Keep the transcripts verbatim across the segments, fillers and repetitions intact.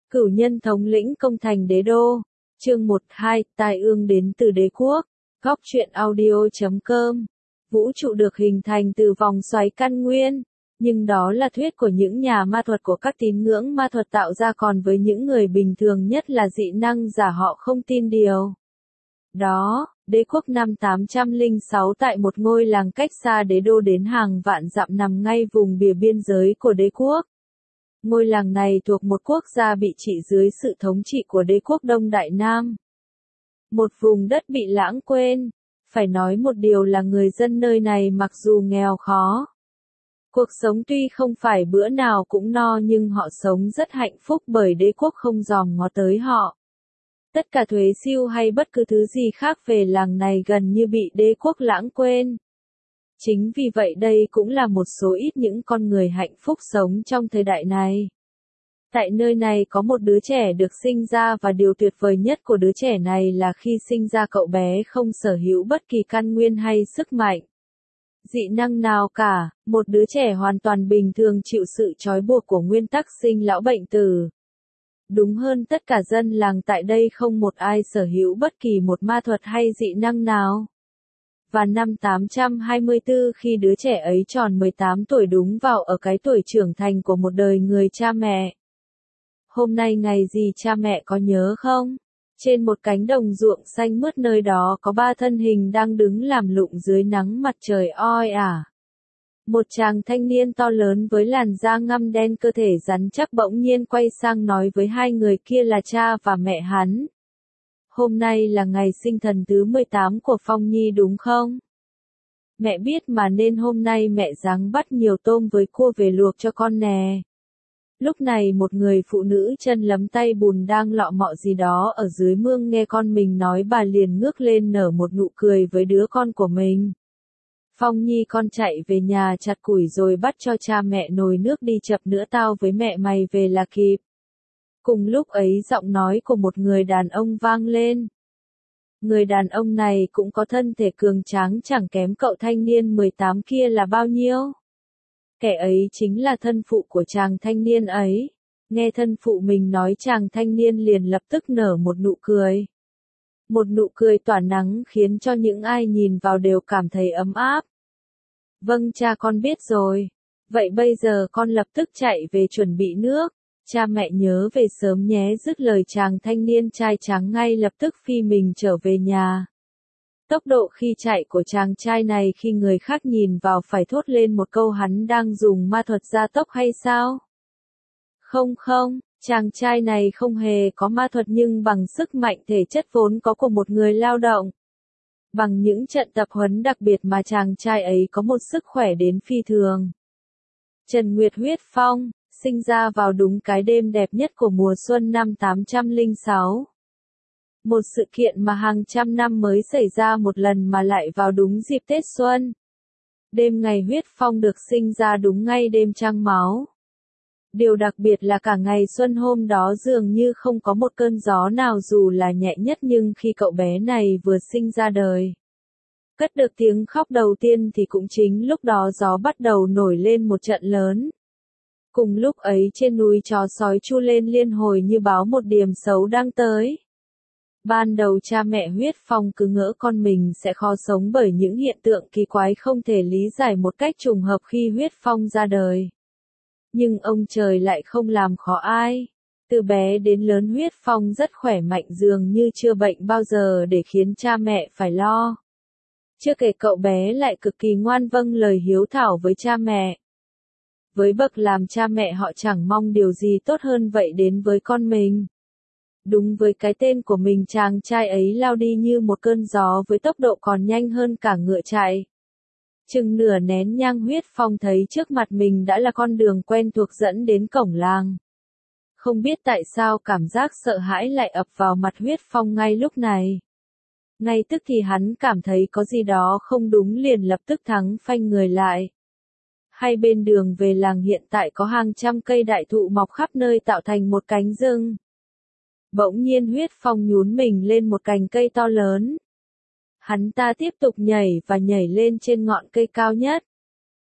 Cửu nhân thống lĩnh công thành đế đô. Chương một hai, tai ương đến từ đế quốc. Góc truyện audio chấm com. Vũ trụ được hình thành từ vòng xoáy căn nguyên. Nhưng đó là thuyết của những nhà ma thuật của các tín ngưỡng ma thuật tạo ra, còn với những người bình thường nhất là dị năng giả họ không tin điều đó. Đế quốc năm tám trăm lẻ sáu tại một ngôi làng cách xa đế đô đến hàng vạn dặm nằm ngay vùng bìa biên giới của đế quốc. Ngôi làng này thuộc một quốc gia bị trị dưới sự thống trị của đế quốc Đông Đại Nam. Một vùng đất bị lãng quên. Phải nói một điều là người dân nơi này mặc dù nghèo khó, cuộc sống tuy không phải bữa nào cũng no, nhưng họ sống rất hạnh phúc bởi đế quốc không dòm ngó tới họ. Tất cả thuế siêu hay bất cứ thứ gì khác về làng này gần như bị đế quốc lãng quên. Chính vì vậy đây cũng là một số ít những con người hạnh phúc sống trong thời đại này. Tại nơi này có một đứa trẻ được sinh ra, và điều tuyệt vời nhất của đứa trẻ này là khi sinh ra cậu bé không sở hữu bất kỳ căn nguyên hay sức mạnh, dị năng nào cả, một đứa trẻ hoàn toàn bình thường chịu sự trói buộc của nguyên tắc sinh lão bệnh tử. Đúng hơn, tất cả dân làng tại đây không một ai sở hữu bất kỳ một ma thuật hay dị năng nào. Và năm tám trăm hai mươi tư, khi đứa trẻ ấy tròn mười tám tuổi, đúng vào ở cái tuổi trưởng thành của một đời người cha mẹ. Hôm nay ngày gì cha mẹ có nhớ không? Trên một cánh đồng ruộng xanh mướt, nơi đó có ba thân hình đang đứng làm lụng dưới nắng mặt trời oi ả. Một chàng thanh niên to lớn với làn da ngăm đen, cơ thể rắn chắc bỗng nhiên quay sang nói với hai người kia là cha và mẹ hắn. Hôm nay là ngày sinh thần thứ mười tám của Phong Nhi đúng không? Mẹ biết mà, nên hôm nay mẹ ráng bắt nhiều tôm với cua về luộc cho con nè. Lúc này một người phụ nữ chân lấm tay bùn đang lọ mọ gì đó ở dưới mương nghe con mình nói, bà liền ngước lên nở một nụ cười với đứa con của mình. Phong Nhi, con chạy về nhà chặt củi rồi bắt cho cha mẹ nồi nước đi, chập nữa tao với mẹ mày về là kịp. Cùng lúc ấy giọng nói của một người đàn ông vang lên. Người đàn ông này cũng có thân thể cường tráng chẳng kém cậu thanh niên mười tám kia là bao nhiêu. Kẻ ấy chính là thân phụ của chàng thanh niên ấy. Nghe thân phụ mình nói, chàng thanh niên liền lập tức nở một nụ cười. Một nụ cười tỏa nắng khiến cho những ai nhìn vào đều cảm thấy ấm áp. Vâng cha, con biết rồi. Vậy bây giờ con lập tức chạy về chuẩn bị nước. Cha mẹ nhớ về sớm nhé. Dứt lời, chàng thanh niên trai tráng ngay lập tức phi mình trở về nhà. Tốc độ khi chạy của chàng trai này khi người khác nhìn vào phải thốt lên một câu: hắn đang dùng ma thuật gia tốc hay sao? Không không, chàng trai này không hề có ma thuật, nhưng bằng sức mạnh thể chất vốn có của một người lao động. Bằng những trận tập huấn đặc biệt mà chàng trai ấy có một sức khỏe đến phi thường. Trần Nguyệt Huyết Phong, sinh ra vào đúng cái đêm đẹp nhất của mùa xuân năm tám trăm lẻ sáu. Một sự kiện mà hàng trăm năm mới xảy ra một lần, mà lại vào đúng dịp Tết Xuân. Đêm ngày Huyết Phong được sinh ra đúng ngay đêm trăng máu. Điều đặc biệt là cả ngày xuân hôm đó dường như không có một cơn gió nào dù là nhẹ nhất, nhưng khi cậu bé này vừa sinh ra đời, cất được tiếng khóc đầu tiên thì cũng chính lúc đó gió bắt đầu nổi lên một trận lớn. Cùng lúc ấy trên núi chó sói chu lên liên hồi như báo một điểm xấu đang tới. Ban đầu cha mẹ Huyết Phong cứ ngỡ con mình sẽ khó sống bởi những hiện tượng kỳ quái không thể lý giải một cách trùng hợp khi Huyết Phong ra đời. Nhưng ông trời lại không làm khó ai. Từ bé đến lớn Huyết Phong rất khỏe mạnh, dường như chưa bệnh bao giờ để khiến cha mẹ phải lo. Chưa kể cậu bé lại cực kỳ ngoan vâng lời hiếu thảo với cha mẹ. Với bậc làm cha mẹ, họ chẳng mong điều gì tốt hơn vậy đến với con mình. Đúng với cái tên của mình, chàng trai ấy lao đi như một cơn gió với tốc độ còn nhanh hơn cả ngựa chạy. Chừng nửa nén nhang, Huyết Phong thấy trước mặt mình đã là con đường quen thuộc dẫn đến cổng làng. Không biết tại sao cảm giác sợ hãi lại ập vào mặt Huyết Phong ngay lúc này. Ngay tức thì hắn cảm thấy có gì đó không đúng, liền lập tức thắng phanh người lại. Hai bên đường về làng hiện tại có hàng trăm cây đại thụ mọc khắp nơi tạo thành một cánh rừng. Bỗng nhiên Huyết Phong nhún mình lên một cành cây to lớn. Hắn ta tiếp tục nhảy và nhảy lên trên ngọn cây cao nhất.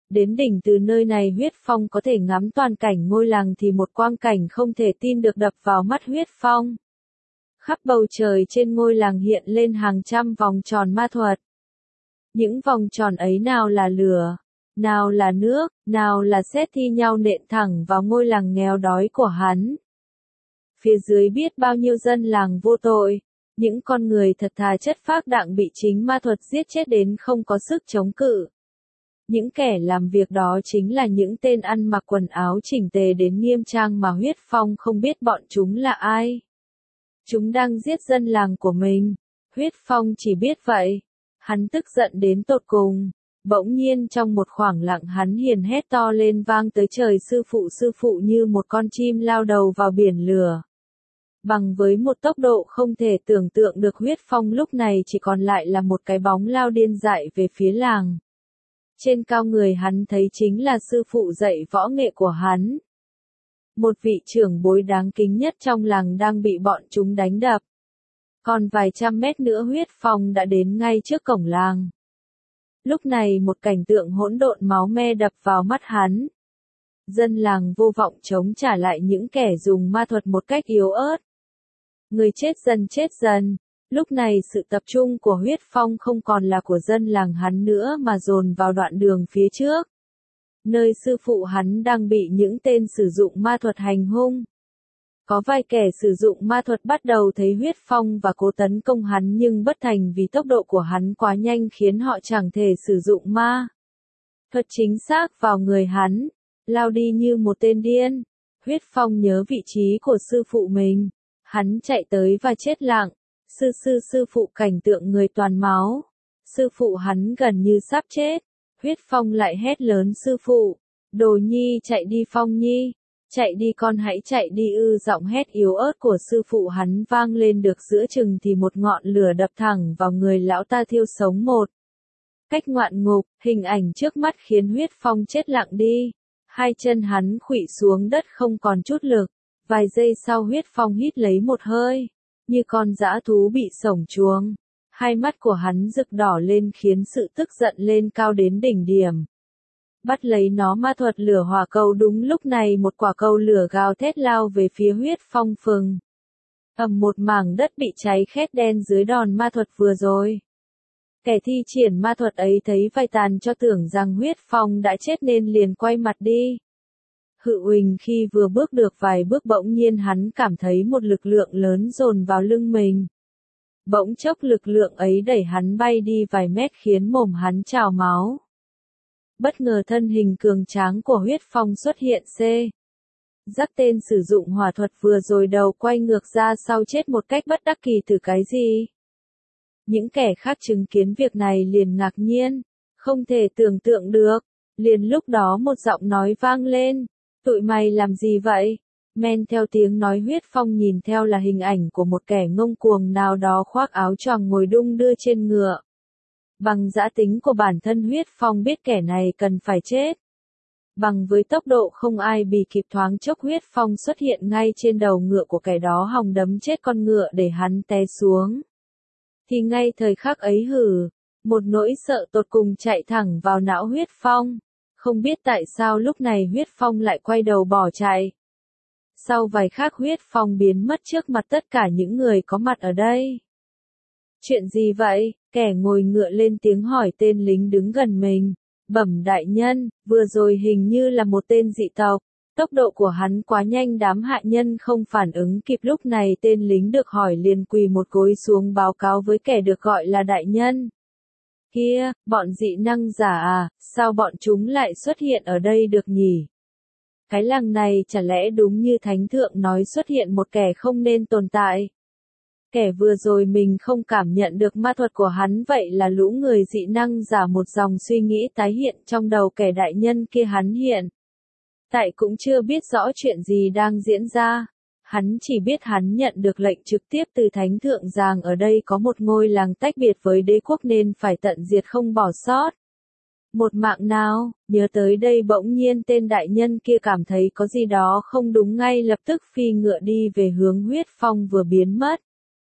Đến đỉnh từ nơi này Huyết Phong có thể ngắm toàn cảnh ngôi làng thì một quang cảnh không thể tin được đập vào mắt Huyết Phong. Khắp bầu trời trên ngôi làng hiện lên hàng trăm vòng tròn ma thuật. Những vòng tròn ấy nào là lửa, nào là nước, nào là sét thi nhau nện thẳng vào ngôi làng nghèo đói của hắn. Phía dưới biết bao nhiêu dân làng vô tội, những con người thật thà chất phác đặng bị chính ma thuật giết chết đến không có sức chống cự. Những kẻ làm việc đó chính là những tên ăn mặc quần áo chỉnh tề đến nghiêm trang mà Huyết Phong không biết bọn chúng là ai. Chúng đang giết dân làng của mình. Huyết Phong chỉ biết vậy. Hắn tức giận đến tột cùng. Bỗng nhiên trong một khoảng lặng hắn hiền hét to lên vang tới trời, sư phụ sư phụ, như một con chim lao đầu vào biển lửa. Bằng với một tốc độ không thể tưởng tượng được, Huyết Phong lúc này chỉ còn lại là một cái bóng lao điên dại về phía làng. Trên cao người hắn thấy chính là sư phụ dạy võ nghệ của hắn. Một vị trưởng bối đáng kính nhất trong làng đang bị bọn chúng đánh đập. Còn vài trăm mét nữa Huyết Phong đã đến ngay trước cổng làng. Lúc này một cảnh tượng hỗn độn máu me đập vào mắt hắn. Dân làng vô vọng chống trả lại những kẻ dùng ma thuật một cách yếu ớt. Người chết dần chết dần. Lúc này sự tập trung của Huyết Phong không còn là của dân làng hắn nữa mà dồn vào đoạn đường phía trước. Nơi sư phụ hắn đang bị những tên sử dụng ma thuật hành hung. Có vài kẻ sử dụng ma thuật bắt đầu thấy Huyết Phong và cố tấn công hắn nhưng bất thành vì tốc độ của hắn quá nhanh khiến họ chẳng thể sử dụng ma thuật chính xác vào người hắn, lao đi như một tên điên. Huyết Phong nhớ vị trí của sư phụ mình. Hắn chạy tới và chết lặng. Sư sư sư phụ, cảnh tượng người toàn máu. Sư phụ hắn gần như sắp chết. Huyết Phong lại hét lớn, sư phụ, Đồ Nhi chạy đi Phong Nhi, chạy đi con, hãy chạy đi ư. Giọng hét yếu ớt của sư phụ hắn vang lên được giữa chừng thì một ngọn lửa đập thẳng vào người lão ta thiêu sống một cách ngoạn ngục. Hình ảnh trước mắt khiến Huyết Phong chết lặng đi. Hai chân hắn khuỵu xuống đất không còn chút lực. Vài giây sau Huyết Phong hít lấy một hơi, như con dã thú bị sổng chuồng. Hai mắt của hắn rực đỏ lên khiến sự tức giận lên cao đến đỉnh điểm. Bắt lấy nó, ma thuật lửa hỏa cầu. Đúng lúc này một quả cầu lửa gào thét lao về phía Huyết Phong phừng. Ầm, một mảng đất bị cháy khét đen dưới đòn ma thuật vừa rồi. Kẻ thi triển ma thuật ấy thấy vài tàn cho tưởng rằng Huyết Phong đã chết nên liền quay mặt đi. Hự huỳnh khi vừa bước được vài bước bỗng nhiên hắn cảm thấy một lực lượng lớn dồn vào lưng mình. Bỗng chốc lực lượng ấy đẩy hắn bay đi vài mét khiến mồm hắn trào máu. Bất ngờ thân hình cường tráng của Huyết Phong xuất hiện. C. Giác tên sử dụng hỏa thuật vừa rồi đầu quay ngược ra sau chết một cách bất đắc kỳ. Từ cái gì? Những kẻ khác chứng kiến việc này liền ngạc nhiên, không thể tưởng tượng được. Liền lúc đó một giọng nói vang lên. Tụi mày làm gì vậy? Men theo tiếng nói Huyết Phong nhìn theo là hình ảnh của một kẻ ngông cuồng nào đó khoác áo choàng ngồi đung đưa trên ngựa. Bằng dã tính của bản thân Huyết Phong biết kẻ này cần phải chết. Bằng với tốc độ không ai bì kịp, thoáng chốc Huyết Phong xuất hiện ngay trên đầu ngựa của kẻ đó, hòng đấm chết con ngựa để hắn té xuống. Thì ngay thời khắc ấy hử, một nỗi sợ tột cùng chạy thẳng vào não Huyết Phong. Không biết tại sao lúc này Huyết Phong lại quay đầu bỏ chạy. Sau vài khắc Huyết Phong biến mất trước mặt tất cả những người có mặt ở đây. Chuyện gì vậy? Kẻ ngồi ngựa lên tiếng hỏi tên lính đứng gần mình. Bẩm đại nhân, vừa rồi hình như là một tên dị tộc. Tốc độ của hắn quá nhanh, đám hạ nhân không phản ứng kịp. Lúc này tên lính được hỏi liền quỳ một gối xuống báo cáo với kẻ được gọi là đại nhân. Kia, bọn dị năng giả à, sao bọn chúng lại xuất hiện ở đây được nhỉ? Cái làng này chả lẽ đúng như thánh thượng nói xuất hiện một kẻ không nên tồn tại? Kẻ vừa rồi mình không cảm nhận được ma thuật của hắn, vậy là lũ người dị năng giả. Một dòng suy nghĩ tái hiện trong đầu kẻ đại nhân kia. Hắn hiện tại cũng chưa biết rõ chuyện gì đang diễn ra. Hắn chỉ biết hắn nhận được lệnh trực tiếp từ thánh thượng rằng ở đây có một ngôi làng tách biệt với đế quốc nên phải tận diệt không bỏ sót một mạng nào. Nhớ tới đây bỗng nhiên tên đại nhân kia cảm thấy có gì đó không đúng, ngay lập tức phi ngựa đi về hướng Huyết Phong vừa biến mất.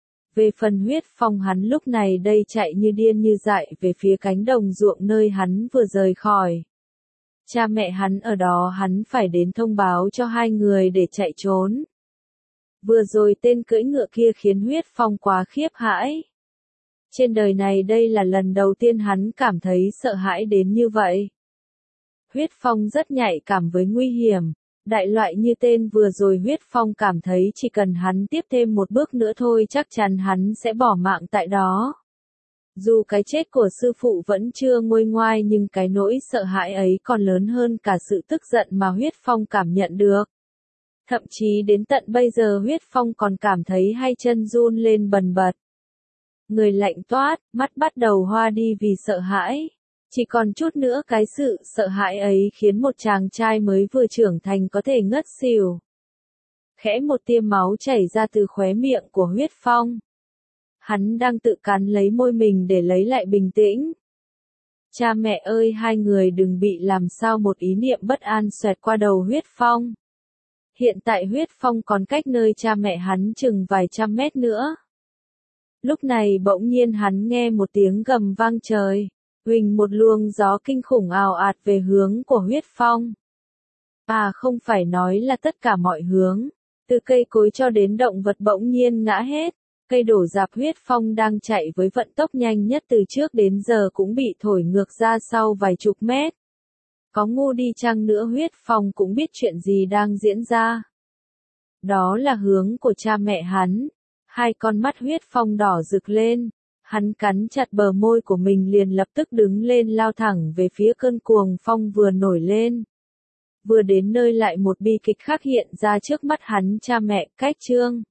Về phần Huyết Phong, hắn lúc này đây chạy như điên như dại về phía cánh đồng ruộng nơi hắn vừa rời khỏi. Cha mẹ hắn ở đó hắn phải đến thông báo cho hai người để chạy trốn. Vừa rồi tên cưỡi ngựa kia khiến Huyết Phong quá khiếp hãi. Trên đời này đây là lần đầu tiên hắn cảm thấy sợ hãi đến như vậy. Huyết Phong rất nhạy cảm với nguy hiểm. Đại loại như tên vừa rồi Huyết Phong cảm thấy chỉ cần hắn tiếp thêm một bước nữa thôi chắc chắn hắn sẽ bỏ mạng tại đó. Dù cái chết của sư phụ vẫn chưa nguôi ngoai nhưng cái nỗi sợ hãi ấy còn lớn hơn cả sự tức giận mà Huyết Phong cảm nhận được. Thậm chí đến tận bây giờ Huyết Phong còn cảm thấy hai chân run lên bần bật. Người lạnh toát, mắt bắt đầu hoa đi vì sợ hãi. Chỉ còn chút nữa cái sự sợ hãi ấy khiến một chàng trai mới vừa trưởng thành có thể ngất xỉu. Khẽ một tia máu chảy ra từ khóe miệng của Huyết Phong. Hắn đang tự cắn lấy môi mình để lấy lại bình tĩnh. Cha mẹ ơi, hai người đừng bị làm sao, một ý niệm bất an xoẹt qua đầu Huyết Phong. Hiện tại Huyết Phong còn cách nơi cha mẹ hắn chừng vài trăm mét nữa. Lúc này bỗng nhiên hắn nghe một tiếng gầm vang trời. Huỳnh một luồng gió kinh khủng ào ạt về hướng của Huyết Phong. À không phải nói là tất cả mọi hướng. Từ cây cối cho đến động vật bỗng nhiên ngã hết. Cây đổ rạp. Huyết Phong đang chạy với vận tốc nhanh nhất từ trước đến giờ cũng bị thổi ngược ra sau vài chục mét. Có ngu đi chăng nữa Huyết Phong cũng biết chuyện gì đang diễn ra. Đó là hướng của cha mẹ hắn. Hai con mắt Huyết Phong đỏ rực lên. Hắn cắn chặt bờ môi của mình liền lập tức đứng lên lao thẳng về phía cơn cuồng phong vừa nổi lên. Vừa đến nơi lại một bi kịch khác hiện ra trước mắt hắn. Cha mẹ cách Trương